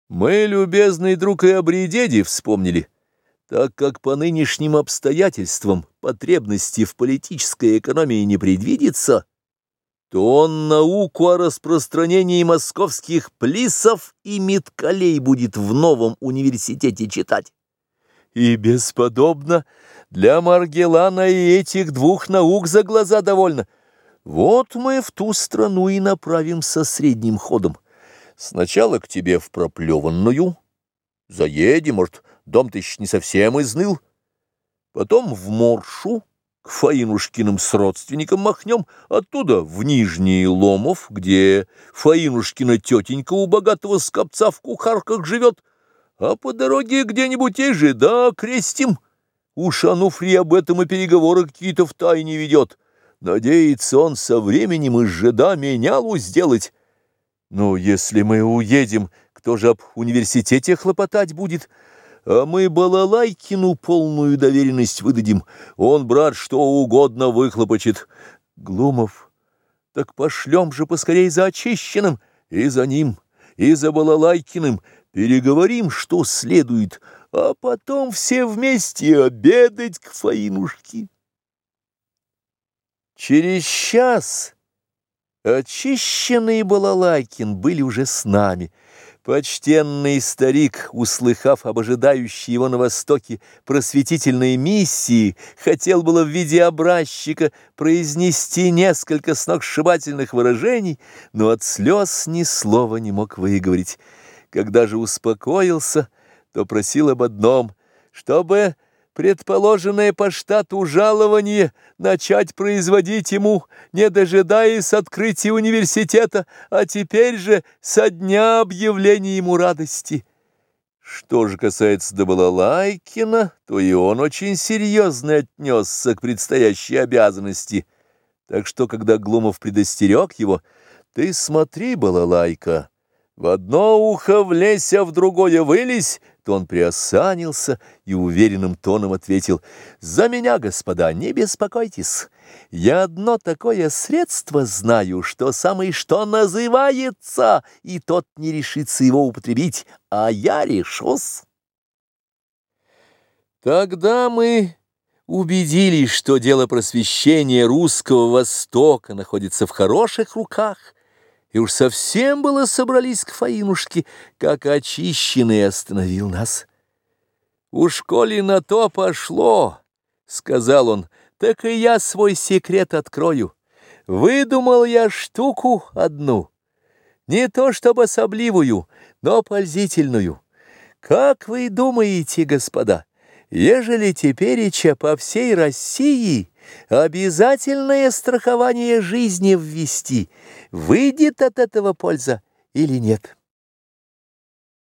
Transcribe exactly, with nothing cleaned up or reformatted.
Мы, любезный друг, и о бределе вспомнили, так как по нынешним обстоятельствам потребности в политической экономии не предвидится, то он науку о распространении московских плисов и миткалей будет в новом университете читать. И бесподобно, для Маргеллана и этих двух наук за глаза довольно. Вот мы в ту страну и направимся средним ходом. Сначала к тебе в Проплеванную. Заедем, может, дом-то еще не совсем изныл. Потом в Моршу, к Фаинушкиным с родственником махнем, оттуда в Нижний Ломов, где Фаинушкина тетенька у богатого скопца в кухарках живет, а по дороге где-нибудь и жида крестим. Уж Ануфрий об этом и переговоры какие-то втайне ведет. Надеется он со временем из жида менялу сделать. Но если мы уедем, кто же об университете хлопотать будет? А мы Балалайкину полную доверенность выдадим. Он, брат, что угодно выхлопочет. Глумов, так пошлем же поскорей за Очищенным, и за ним, и за Балалайкиным. Переговорим, что следует, а потом все вместе обедать к Фаинушке. Через час Очищенный и Балалайкин были уже с нами. Почтенный старик, услыхав об ожидающей его на востоке просветительной миссии, хотел было в виде образчика произнести несколько сногсшибательных выражений, но от слез ни слова не мог выговорить. Когда же успокоился, то просил об одном, чтобы предположенное по штату жалование начать производить ему, не дожидаясь открытия университета, а теперь же со дня объявления ему радости. Что же касается до Балалайкина, то и он очень серьезно отнесся к предстоящей обязанности. Так что, когда Глумов предостерег его: «Ты смотри, Балалайка, в одно ухо влезь, а в другое вылезь», то он приосанился и уверенным тоном ответил: «За меня, господа, не беспокойтесь. Я одно такое средство знаю, что самое что называется, и тот не решится его употребить, а я решусь». Тогда мы убедились, что дело просвещения русского Востока находится в хороших руках, и уж совсем было собрались к Фаинушке, как Очищенный остановил нас. «Уж коли на то пошло, — сказал он, — так и я свой секрет открою. Выдумал я штуку одну, не то чтобы особливую, но пользительную. Как вы думаете, господа, ежели тепереча по всей России обязательное страхование жизни ввести, выйдет от этого польза или нет?»